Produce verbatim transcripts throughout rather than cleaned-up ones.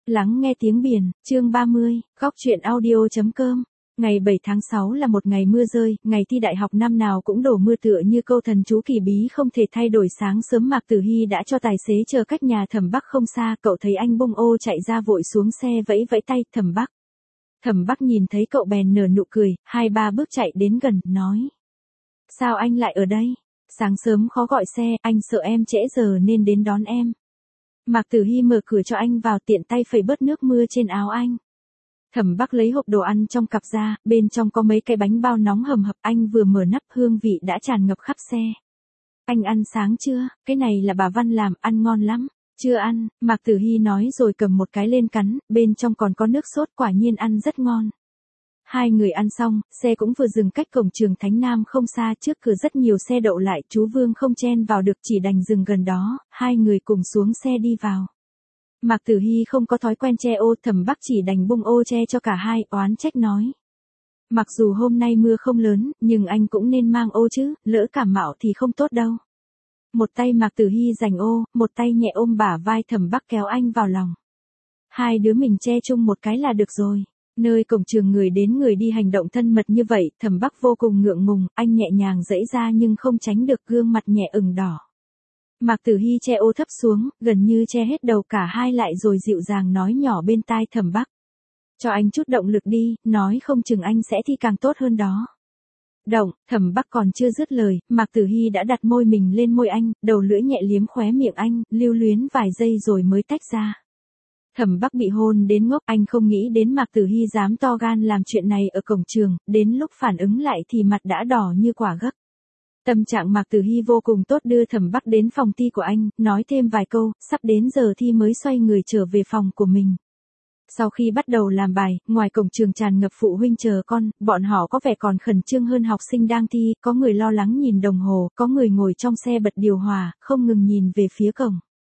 Lắng nghe tiếng biển, chương ba mươi, góc truyện audio.com. Ngày bảy tháng sáu là một ngày mưa rơi, ngày thi đại học năm nào cũng đổ mưa tựa như câu thần chú kỳ bí không thể thay đổi. Sáng sớm Mạc Tử Hy đã cho tài xế chờ cách nhà Thẩm Bắc không xa, cậu thấy anh bung ô chạy ra vội xuống xe vẫy vẫy tay, Thẩm Bắc. Thẩm Bắc nhìn thấy cậu bèn nở nụ cười, hai ba bước chạy đến gần, nói. Sao anh lại ở đây? Sáng sớm khó gọi xe, anh sợ em trễ giờ nên đến đón em. Mạc Tử Hy mở cửa cho anh vào, tiện tay phẩy bớt nước mưa trên áo anh. Thẩm Bắc lấy hộp đồ ăn trong cặp ra, bên trong có mấy cái bánh bao nóng hầm hập, anh vừa mở nắp hương vị đã tràn ngập khắp xe. Anh ăn sáng chưa? Cái này là bà Văn làm, ăn ngon lắm. Chưa ăn, Mạc Tử Hy nói rồi cầm một cái lên cắn, bên trong còn có nước sốt, quả nhiên ăn rất ngon. Hai người ăn xong, xe cũng vừa dừng cách cổng trường Thánh Nam không xa, trước cửa rất nhiều xe đậu lại, chú Vương không chen vào được chỉ đành dừng gần đó, hai người cùng xuống xe đi vào. Mạc Tử Hy không có thói quen che ô, Thẩm Bắc chỉ đành bung ô che cho cả hai, oán trách nói. Mặc dù hôm nay mưa không lớn, nhưng anh cũng nên mang ô chứ, lỡ cảm mạo thì không tốt đâu. Một tay Mạc Tử Hy giành ô, một tay nhẹ ôm bả vai Thẩm Bắc kéo anh vào lòng. Hai đứa mình che chung một cái là được rồi. Nơi cổng trường người đến người đi hành động thân mật như vậy, Thẩm Bắc vô cùng ngượng ngùng, anh nhẹ nhàng giãy ra nhưng không tránh được gương mặt nhẹ ửng đỏ. Mạc Tử Hy che ô thấp xuống, gần như che hết đầu cả hai lại rồi dịu dàng nói nhỏ bên tai Thẩm Bắc. Cho anh chút động lực đi, nói không chừng anh sẽ thi càng tốt hơn đó. Động, Thẩm Bắc còn chưa dứt lời, Mạc Tử Hy đã đặt môi mình lên môi anh, đầu lưỡi nhẹ liếm khóe miệng anh, lưu luyến vài giây rồi mới tách ra. Thẩm Bắc bị hôn đến ngốc, anh không nghĩ đến Mạc Tử Hy dám to gan làm chuyện này ở cổng trường, đến lúc phản ứng lại thì mặt đã đỏ như quả gấc. Tâm trạng Mạc Tử Hy vô cùng tốt, đưa Thẩm Bắc đến phòng thi của anh, nói thêm vài câu, sắp đến giờ thi mới xoay người trở về phòng của mình. Sau khi bắt đầu làm bài, ngoài cổng trường tràn ngập phụ huynh chờ con, bọn họ có vẻ còn khẩn trương hơn học sinh đang thi, có người lo lắng nhìn đồng hồ, có người ngồi trong xe bật điều hòa, không ngừng nhìn về phía cổng.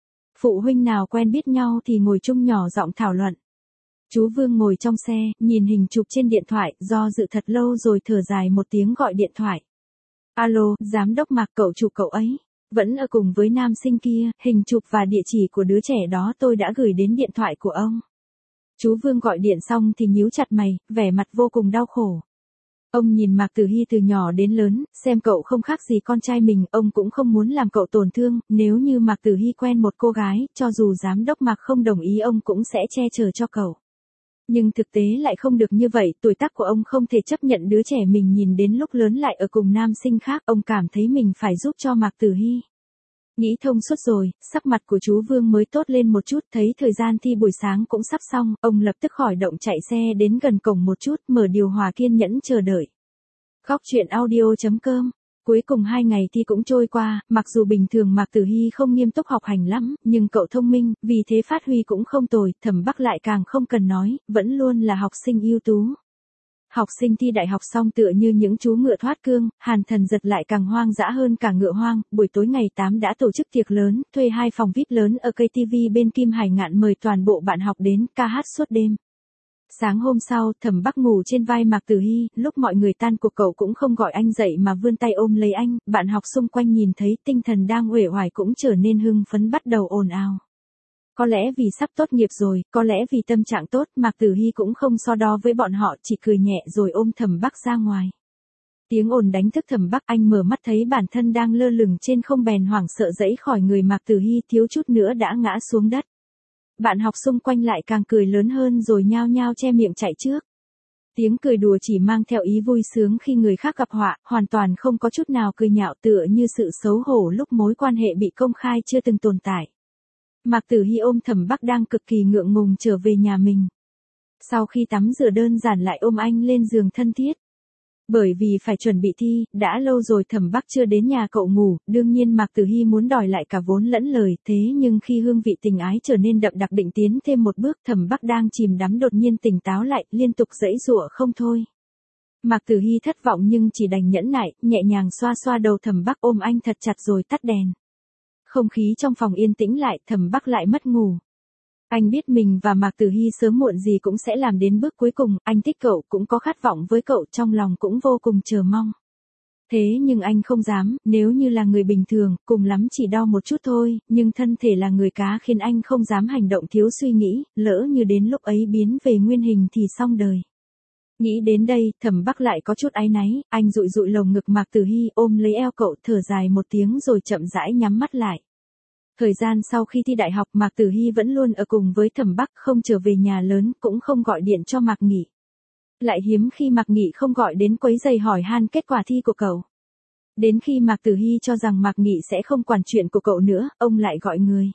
Phụ huynh nào quen biết nhau thì ngồi chung nhỏ giọng thảo luận. Chú Vương ngồi trong xe, nhìn hình chụp trên điện thoại, do dự thật lâu rồi thở dài một tiếng gọi điện thoại. Alo, giám đốc Mạc, cậu chụp cậu ấy. Vẫn ở cùng với nam sinh kia, hình chụp và địa chỉ của đứa trẻ đó tôi đã gửi đến điện thoại của ông. Chú Vương gọi điện xong thì nhíu chặt mày, vẻ mặt vô cùng đau khổ. Ông nhìn Mạc Tử Hy từ nhỏ đến lớn, xem cậu không khác gì con trai mình, ông cũng không muốn làm cậu tổn thương, nếu như Mạc Tử Hy quen một cô gái, cho dù giám đốc Mạc không đồng ý ông cũng sẽ che chở cho cậu. Nhưng thực tế lại không được như vậy, tuổi tác của ông không thể chấp nhận đứa trẻ mình nhìn đến lúc lớn lại ở cùng nam sinh khác, ông cảm thấy mình phải giúp cho Mạc Tử Hy. Nghĩ thông suốt rồi, sắc mặt của chú Vương mới tốt lên một chút, thấy thời gian thi buổi sáng cũng sắp xong, ông lập tức khởi động chạy xe đến gần cổng một chút, mở điều hòa kiên nhẫn chờ đợi. Góc truyện audio.com. Cuối cùng hai ngày thi cũng trôi qua, mặc dù bình thường Mạc Tử Hy không nghiêm túc học hành lắm, nhưng cậu thông minh, vì thế phát huy cũng không tồi, Thẩm Bắc lại càng không cần nói, vẫn luôn là học sinh ưu tú. Học sinh thi đại học xong tựa như những chú ngựa thoát cương, Hàn Thần Giật lại càng hoang dã hơn cả ngựa hoang, buổi tối ngày tám đã tổ chức tiệc lớn, thuê hai phòng vi ai pi lớn ở ca tê vê bên Kim Hải Ngạn, mời toàn bộ bạn học đến, ca hát suốt đêm. Sáng hôm sau, Thẩm Bắc ngủ trên vai Mạc Tử Hy, lúc mọi người tan cuộc cậu cũng không gọi anh dậy mà vươn tay ôm lấy anh, bạn học xung quanh nhìn thấy tinh thần đang uể oải cũng trở nên hưng phấn bắt đầu ồn ào. Có lẽ vì sắp tốt nghiệp rồi, có lẽ vì tâm trạng tốt, Mạc Tử Hy cũng không so đo với bọn họ, chỉ cười nhẹ rồi ôm Thẩm Bắc ra ngoài. Tiếng ồn đánh thức Thẩm Bắc, anh mở mắt thấy bản thân đang lơ lửng trên không bèn hoảng sợ giãy khỏi người Mạc Tử Hy, thiếu chút nữa đã ngã xuống đất. Bạn học xung quanh lại càng cười lớn hơn rồi nhao nhao che miệng chạy trước. Tiếng cười đùa chỉ mang theo ý vui sướng khi người khác gặp họa, hoàn toàn không có chút nào cười nhạo, tựa như sự xấu hổ lúc mối quan hệ bị công khai chưa từng tồn tại. Mạc Tử Hy ôm Thẩm Bắc đang cực kỳ ngượng ngùng trở về nhà mình. Sau khi tắm rửa đơn giản lại ôm anh lên giường thân thiết. Bởi vì phải chuẩn bị thi, đã lâu rồi Thẩm Bắc chưa đến nhà cậu ngủ, đương nhiên Mạc Tử Hy muốn đòi lại cả vốn lẫn lời, thế nhưng khi hương vị tình ái trở nên đậm đặc định tiến thêm một bước, Thẩm Bắc đang chìm đắm đột nhiên tỉnh táo lại, liên tục giãy giụa không thôi. Mạc Tử Hy thất vọng nhưng chỉ đành nhẫn nại, nhẹ nhàng xoa xoa đầu Thẩm Bắc, ôm anh thật chặt rồi tắt đèn. Không khí trong phòng yên tĩnh lại, Thẩm Bắc lại mất ngủ. Anh biết mình và Mạc Tử Hy sớm muộn gì cũng sẽ làm đến bước cuối cùng, anh thích cậu, cũng có khát vọng với cậu, trong lòng cũng vô cùng chờ mong. Thế nhưng anh không dám, nếu như là người bình thường, cùng lắm chỉ đau một chút thôi, nhưng thân thể là người cá khiến anh không dám hành động thiếu suy nghĩ, lỡ như đến lúc ấy biến về nguyên hình thì xong đời. Nghĩ đến đây, Thẩm Bắc lại có chút áy náy, anh dụi dụi lồng ngực Mạc Tử Hy ôm lấy eo cậu thở dài một tiếng rồi chậm rãi nhắm mắt lại. Thời gian sau khi thi đại học Mạc Tử Hy vẫn luôn ở cùng với Thẩm Bắc không trở về nhà lớn cũng không gọi điện cho Mạc Nghị. Lại hiếm khi Mạc Nghị không gọi đến quấy giày hỏi han kết quả thi của cậu. Đến khi Mạc Tử Hy cho rằng Mạc Nghị sẽ không quản chuyện của cậu nữa, ông lại gọi người.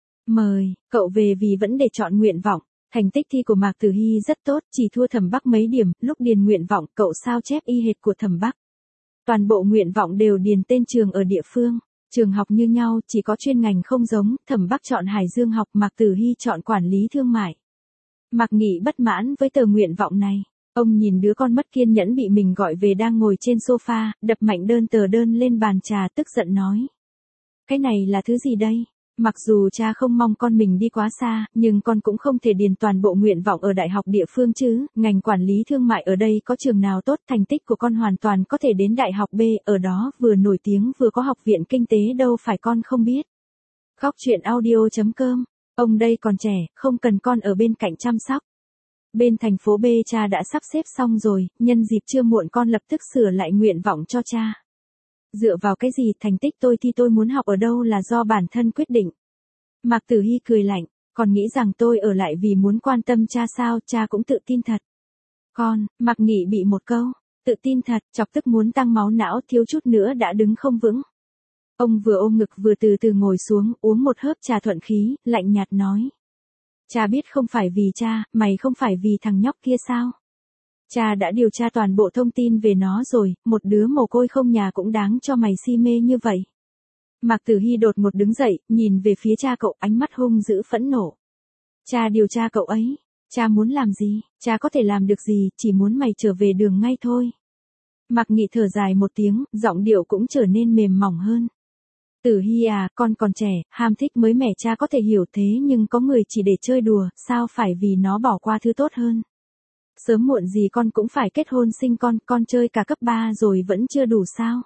Mời, cậu về vì vẫn để chọn nguyện vọng. Thành tích thi của Mạc Tử Hy rất tốt, chỉ thua Thẩm Bắc mấy điểm, lúc điền nguyện vọng cậu sao chép y hệt của Thẩm Bắc. Toàn bộ nguyện vọng đều điền tên trường ở địa phương, trường học như nhau, chỉ có chuyên ngành không giống, Thẩm Bắc chọn Hải Dương học, Mạc Tử Hy chọn quản lý thương mại. Mạc Nghị bất mãn với tờ nguyện vọng này, ông nhìn đứa con mất kiên nhẫn bị mình gọi về đang ngồi trên sofa, đập mạnh đơn tờ đơn lên bàn trà tức giận nói. Cái này là thứ gì đây? Mặc dù cha không mong con mình đi quá xa, nhưng con cũng không thể điền toàn bộ nguyện vọng ở đại học địa phương chứ, ngành quản lý thương mại ở đây có trường nào tốt, thành tích của con hoàn toàn có thể đến đại học B, ở đó vừa nổi tiếng vừa có học viện kinh tế đâu phải con không biết. Góc chuyện audio chấm com, ông đây còn trẻ, không cần con ở bên cạnh chăm sóc. Bên thành phố B cha đã sắp xếp xong rồi, nhân dịp chưa muộn con lập tức sửa lại nguyện vọng cho cha. Dựa vào cái gì thành tích tôi thi tôi muốn học ở đâu là do bản thân quyết định. Mạc Tử Hy cười lạnh, còn nghĩ rằng tôi ở lại vì muốn quan tâm cha sao, cha cũng tự tin thật. Con, Mạc Nghị bị một câu, tự tin thật, chọc tức muốn tăng máu não thiếu chút nữa đã đứng không vững. Ông vừa ôm ngực vừa từ từ ngồi xuống, uống một hớp trà thuận khí, lạnh nhạt nói. Cha biết không phải vì cha, mày không phải vì thằng nhóc kia sao? Cha đã điều tra toàn bộ thông tin về nó rồi, một đứa mồ côi không nhà cũng đáng cho mày si mê như vậy. Mạc Tử Hy đột ngột đứng dậy, nhìn về phía cha cậu ánh mắt hung dữ phẫn nộ. Cha điều tra cậu ấy, cha muốn làm gì, cha có thể làm được gì, chỉ muốn mày trở về đường ngay thôi. Mạc Nghị thở dài một tiếng, giọng điệu cũng trở nên mềm mỏng hơn. Tử Hy à, con còn trẻ, ham thích mới mẻ cha có thể hiểu thế nhưng có người chỉ để chơi đùa, sao phải vì nó bỏ qua thứ tốt hơn. Sớm muộn gì con cũng phải kết hôn sinh con, con chơi cả cấp ba rồi vẫn chưa đủ sao?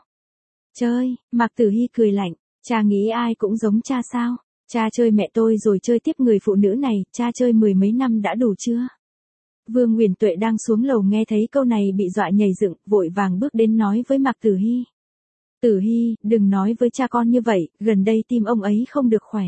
Chơi, Mạc Tử Hy cười lạnh, cha nghĩ ai cũng giống cha sao? Cha chơi mẹ tôi rồi chơi tiếp người phụ nữ này, cha chơi mười mấy năm đã đủ chưa? Vương Nguyền Tuệ đang xuống lầu nghe thấy câu này bị dọa nhảy dựng, vội vàng bước đến nói với Mạc Tử Hy. Tử Hy, đừng nói với cha con như vậy, gần đây tim ông ấy không được khỏe.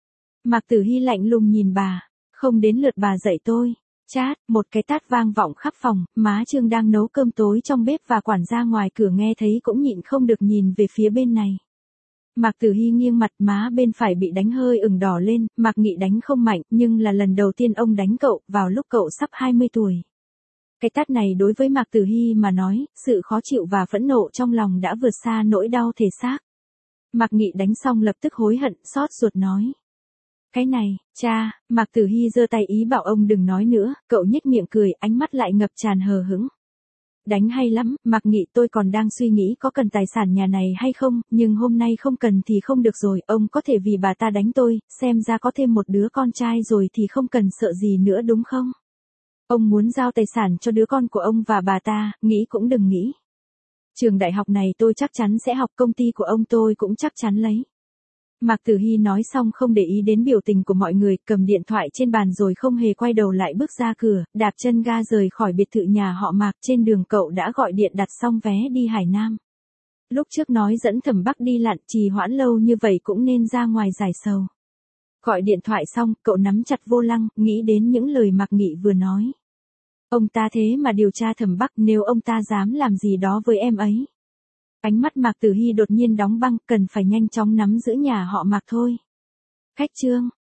Mạc Tử Hy lạnh lùng nhìn bà, không đến lượt bà dạy tôi. Chát, một cái tát vang vọng khắp phòng, má Trương đang nấu cơm tối trong bếp và quản gia ngoài cửa nghe thấy cũng nhịn không được nhìn về phía bên này. Mạc Tử Hy nghiêng mặt, má bên phải bị đánh hơi ửng đỏ lên, Mạc Nghị đánh không mạnh, nhưng là lần đầu tiên ông đánh cậu, vào lúc cậu sắp hai mươi tuổi. Cái tát này đối với Mạc Tử Hy mà nói, sự khó chịu và phẫn nộ trong lòng đã vượt xa nỗi đau thể xác. Mạc Nghị đánh xong lập tức hối hận, xót ruột nói. Cái này, cha, Mạc Tử Hy giơ tay ý bảo ông đừng nói nữa, cậu nhếch miệng cười, ánh mắt lại ngập tràn hờ hững. Đánh hay lắm, Mạc Nghị tôi còn đang suy nghĩ có cần tài sản nhà này hay không, nhưng hôm nay không cần thì không được rồi, ông có thể vì bà ta đánh tôi, xem ra có thêm một đứa con trai rồi thì không cần sợ gì nữa đúng không? Ông muốn giao tài sản cho đứa con của ông và bà ta, nghĩ cũng đừng nghĩ. Trường đại học này tôi chắc chắn sẽ học, công ty của ông tôi cũng chắc chắn lấy. Mạc Tử Hy nói xong không để ý đến biểu tình của mọi người, cầm điện thoại trên bàn rồi không hề quay đầu lại bước ra cửa, đạp chân ga rời khỏi biệt thự nhà họ Mạc. Trên đường cậu đã gọi điện đặt xong vé đi Hải Nam. Lúc trước nói dẫn Thẩm Bắc đi lặn, trì hoãn lâu như vậy cũng nên ra ngoài giải sầu. Gọi điện thoại xong, cậu nắm chặt vô lăng, nghĩ đến những lời Mạc Nghị vừa nói. Ông ta thế mà điều tra Thẩm Bắc, nếu ông ta dám làm gì đó với em ấy. Ánh mắt Mạc Tử Hy đột nhiên đóng băng, cần phải nhanh chóng nắm giữ nhà họ Mạc thôi. Khách Trương,